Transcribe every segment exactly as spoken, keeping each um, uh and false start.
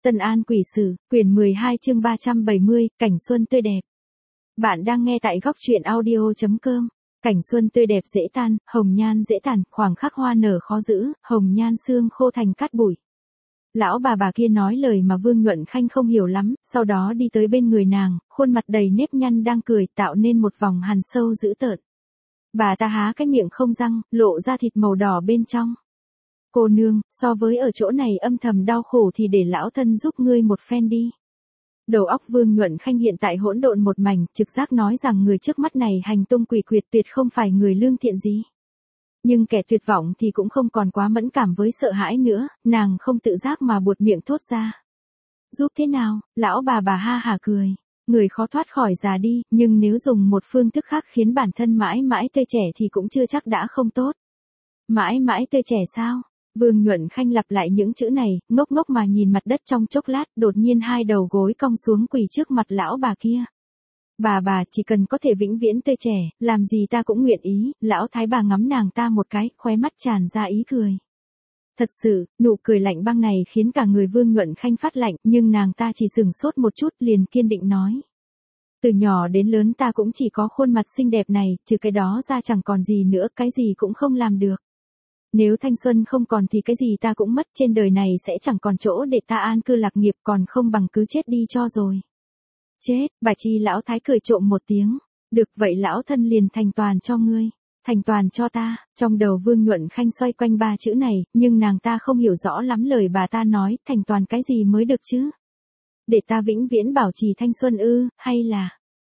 Tân An Quỷ Sử, quyển mười hai chương ba trăm bảy mươi, cảnh xuân tươi đẹp. Bạn đang nghe tại góc truyện audio.com. Cảnh xuân tươi đẹp dễ tan, hồng nhan dễ tàn, khoảng khắc hoa nở khó giữ, hồng nhan xương khô thành cát bụi. Lão bà bà kia nói lời mà Vương Nhuận Khanh không hiểu lắm, sau đó đi tới bên người nàng, khuôn mặt đầy nếp nhăn đang cười tạo nên một vòng hằn sâu dữ tợn. Bà ta há cái miệng không răng, lộ ra thịt màu đỏ bên trong. Cô nương, so với ở chỗ này âm thầm đau khổ thì để lão thân giúp ngươi một phen đi. Đầu óc Vương Nhuận Khanh hiện tại hỗn độn một mảnh, trực giác nói rằng người trước mắt này hành tung quỷ quyệt tuyệt không phải người lương thiện gì. Nhưng kẻ tuyệt vọng thì cũng không còn quá mẫn cảm với sợ hãi nữa, nàng không tự giác mà buột miệng thốt ra. Giúp thế nào? Lão bà bà ha hả cười. Người khó thoát khỏi già đi, nhưng nếu dùng một phương thức khác khiến bản thân mãi mãi tươi trẻ thì cũng chưa chắc đã không tốt. Mãi mãi tươi trẻ sao? Vương Nhuận Khanh lặp lại những chữ này, ngốc ngốc mà nhìn mặt đất trong chốc lát, đột nhiên hai đầu gối cong xuống quỳ trước mặt lão bà kia. Bà bà chỉ cần có thể vĩnh viễn tươi trẻ, làm gì ta cũng nguyện ý. Lão thái bà ngắm nàng ta một cái, khóe mắt tràn ra ý cười. Thật sự, nụ cười lạnh băng này khiến cả người Vương Nhuận Khanh phát lạnh, nhưng nàng ta chỉ sừng sốt một chút liền kiên định nói. Từ nhỏ đến lớn ta cũng chỉ có khuôn mặt xinh đẹp này, trừ cái đó ra chẳng còn gì nữa, cái gì cũng không làm được. Nếu thanh xuân không còn thì cái gì ta cũng mất, trên đời này sẽ chẳng còn chỗ để ta an cư lạc nghiệp, còn không bằng cứ chết đi cho rồi. Chết, Bạch Y lão thái cười trộm một tiếng. Được vậy lão thân liền thành toàn cho ngươi. Thành toàn cho ta. Trong đầu Vương Nhuận Khanh xoay quanh ba chữ này, nhưng nàng ta không hiểu rõ lắm lời bà ta nói, thành toàn cái gì mới được chứ? Để ta vĩnh viễn bảo trì thanh xuân ư, hay là...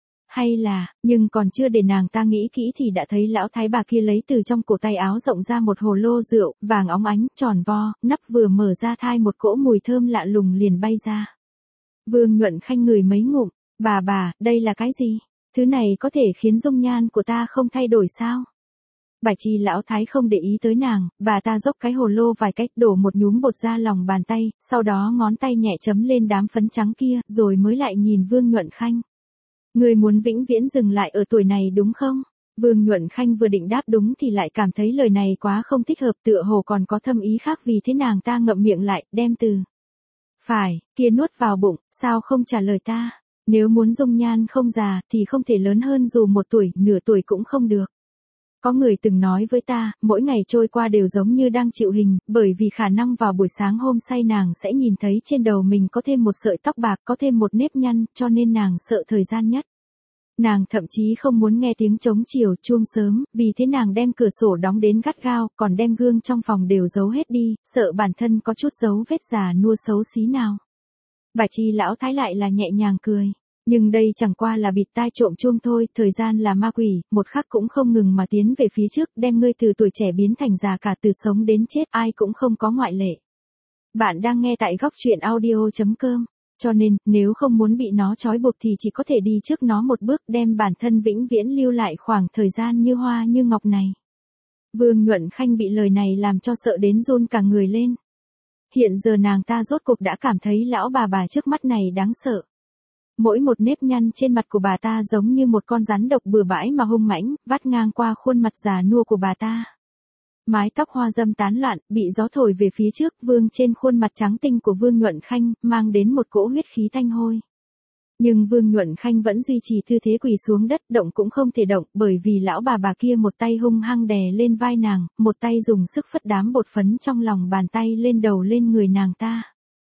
Hay là, nhưng còn chưa để nàng ta nghĩ kỹ thì đã thấy lão thái bà kia lấy từ trong cổ tay áo rộng ra một hồ lô rượu, vàng óng ánh, tròn vo, nắp vừa mở ra thai một cỗ mùi thơm lạ lùng liền bay ra. Vương Nhuận Khanh ngửi mấy ngụm, bà bà, đây là cái gì? Thứ này có thể khiến dung nhan của ta không thay đổi sao? Bạch Y lão thái không để ý tới nàng, bà ta dốc cái hồ lô vài cách, đổ một nhúm bột ra lòng bàn tay, sau đó ngón tay nhẹ chấm lên đám phấn trắng kia, rồi mới lại nhìn Vương Nhuận Khanh. Người muốn vĩnh viễn dừng lại ở tuổi này đúng không? Vương Nhuận Khanh vừa định đáp đúng thì lại cảm thấy lời này quá không thích hợp, tựa hồ còn có thâm ý khác, vì thế nàng ta ngậm miệng lại, đem từ phải kia nuốt vào bụng. Sao không trả lời ta? Nếu muốn dung nhan không già thì không thể lớn hơn dù một tuổi, nửa tuổi cũng không được. Có người từng nói với ta, mỗi ngày trôi qua đều giống như đang chịu hình, bởi vì khả năng vào buổi sáng hôm say nàng sẽ nhìn thấy trên đầu mình có thêm một sợi tóc bạc, có thêm một nếp nhăn, cho nên nàng sợ thời gian nhất. Nàng thậm chí không muốn nghe tiếng trống chiều chuông sớm, vì thế nàng đem cửa sổ đóng đến gắt gao, còn đem gương trong phòng đều giấu hết đi, sợ bản thân có chút dấu vết già nua xấu xí nào. Bạch Y lão thái lại là nhẹ nhàng cười. Nhưng đây chẳng qua là bịt tai trộm chuông thôi, thời gian là ma quỷ, một khắc cũng không ngừng mà tiến về phía trước, đem ngươi từ tuổi trẻ biến thành già cả, từ sống đến chết, ai cũng không có ngoại lệ. Bạn đang nghe tại góc truyện audio.com, cho nên, nếu không muốn bị nó trói buộc thì chỉ có thể đi trước nó một bước, đem bản thân vĩnh viễn lưu lại khoảng thời gian như hoa như ngọc này. Vương Nhuận Khanh bị lời này làm cho sợ đến run cả người lên. Hiện giờ nàng ta rốt cuộc đã cảm thấy lão bà bà trước mắt này đáng sợ. Mỗi một nếp nhăn trên mặt của bà ta giống như một con rắn độc bừa bãi mà hung mãnh, vắt ngang qua khuôn mặt già nua của bà ta. Mái tóc hoa râm tán loạn, bị gió thổi về phía trước, vương trên khuôn mặt trắng tinh của Vương Nhuận Khanh, mang đến một cỗ huyết khí tanh hôi. Nhưng Vương Nhuận Khanh vẫn duy trì tư thế quỳ xuống đất, động cũng không thể động, bởi vì lão bà bà kia một tay hung hăng đè lên vai nàng, một tay dùng sức phất đám bột phấn trong lòng bàn tay lên đầu lên người nàng ta.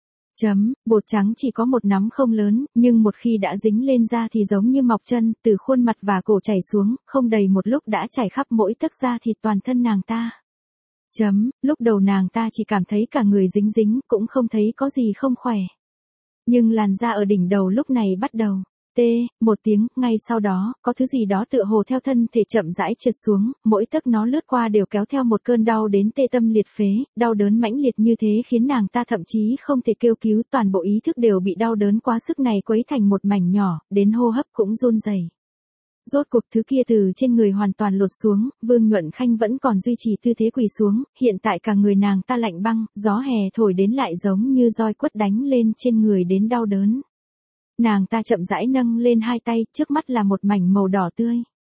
Chấm, bột trắng chỉ có một nắm không lớn, nhưng một khi đã dính lên da thì giống như mọc chân, từ khuôn mặt và cổ chảy xuống, không đầy một lúc đã chảy khắp mỗi tấc da thịt toàn thân nàng ta. Chấm, lúc đầu nàng ta chỉ cảm thấy cả người dính dính, cũng không thấy có gì không khỏe. Nhưng làn da ở đỉnh đầu lúc này bắt đầu tê, một tiếng, ngay sau đó, có thứ gì đó tựa hồ theo thân thể chậm rãi trượt xuống, mỗi tấc nó lướt qua đều kéo theo một cơn đau đến tê tâm liệt phế, đau đớn mãnh liệt như thế khiến nàng ta thậm chí không thể kêu cứu, toàn bộ ý thức đều bị đau đớn quá sức này quấy thành một mảnh nhỏ, đến hô hấp cũng run rẩy. Rốt cuộc thứ kia từ trên người hoàn toàn lột xuống, Vương Nhuận Khanh vẫn còn duy trì tư thế quỳ xuống, hiện tại cả người nàng ta lạnh băng, gió hè thổi đến lại giống như roi quất đánh lên trên người đến đau đớn. Nàng ta chậm rãi nâng lên hai tay, trước mắt là một mảnh màu đỏ tươi.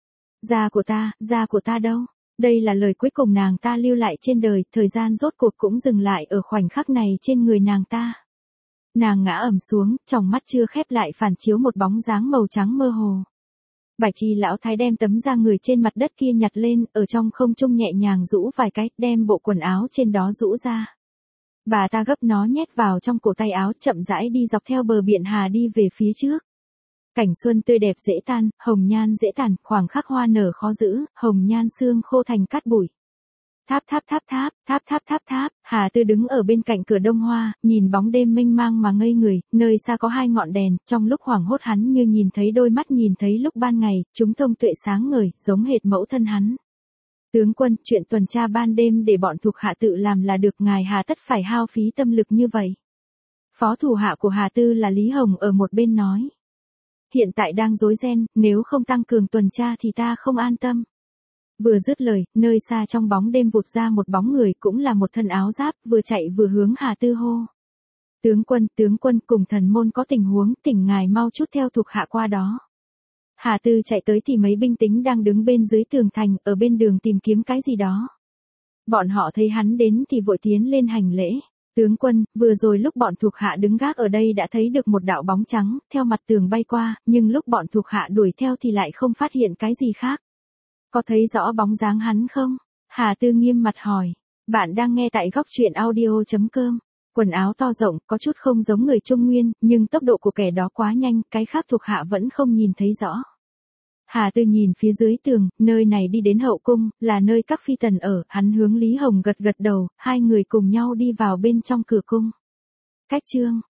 Da của ta, da của ta đâu? Đây là lời cuối cùng nàng ta lưu lại trên đời, thời gian rốt cuộc cũng dừng lại ở khoảnh khắc này trên người nàng ta. Nàng ngã ầm xuống, tròng mắt chưa khép lại phản chiếu một bóng dáng màu trắng mơ hồ. Bạch y lão thái đem tấm da người trên mặt đất kia nhặt lên, ở trong không trung nhẹ nhàng rũ vài cái, đem bộ quần áo trên đó rũ ra. Bà ta gấp nó nhét vào trong cổ tay áo, chậm rãi đi dọc theo bờ biển Hà đi về phía trước. Cảnh xuân tươi đẹp dễ tan, hồng nhan dễ tàn, khoảng khắc hoa nở khó giữ, hồng nhan xương khô thành cát bụi. Tháp tháp tháp tháp, tháp tháp tháp tháp, Hà Tư đứng ở bên cạnh cửa đông hoa, nhìn bóng đêm mênh mang mà ngây người, nơi xa có hai ngọn đèn, trong lúc hoảng hốt hắn như nhìn thấy đôi mắt nhìn thấy lúc ban ngày, chúng thông tuệ sáng ngời, giống hệt mẫu thân hắn. Tướng quân, chuyện tuần tra ban đêm để bọn thuộc hạ tự làm là được, ngài hà tất phải hao phí tâm lực như vậy. Phó thủ hạ của Hà Tư là Lý Hồng ở một bên nói. Hiện tại đang rối ren, nếu không tăng cường tuần tra thì ta không an tâm. Vừa dứt lời, nơi xa trong bóng đêm vụt ra một bóng người, cũng là một thân áo giáp, vừa chạy vừa hướng Hà Tư hô. Tướng quân, tướng quân, cùng thần môn có tình huống, tỉnh ngài mau chút theo thuộc hạ qua đó. Hà Tư chạy tới thì mấy binh lính đang đứng bên dưới tường thành, ở bên đường tìm kiếm cái gì đó. Bọn họ thấy hắn đến thì vội tiến lên hành lễ. Tướng quân, vừa rồi lúc bọn thuộc hạ đứng gác ở đây đã thấy được một đạo bóng trắng, theo mặt tường bay qua, nhưng lúc bọn thuộc hạ đuổi theo thì lại không phát hiện cái gì khác. Có thấy rõ bóng dáng hắn không? Hà Tư nghiêm mặt hỏi. Bạn đang nghe tại góc truyện audio chấm com. Quần áo to rộng, có chút không giống người Trung Nguyên, nhưng tốc độ của kẻ đó quá nhanh, cái khác thuộc hạ vẫn không nhìn thấy rõ. Hà Tư nhìn phía dưới tường, nơi này đi đến hậu cung, là nơi các phi tần ở, hắn hướng Lý Hồng gật gật đầu, hai người cùng nhau đi vào bên trong cửa cung. Cách chương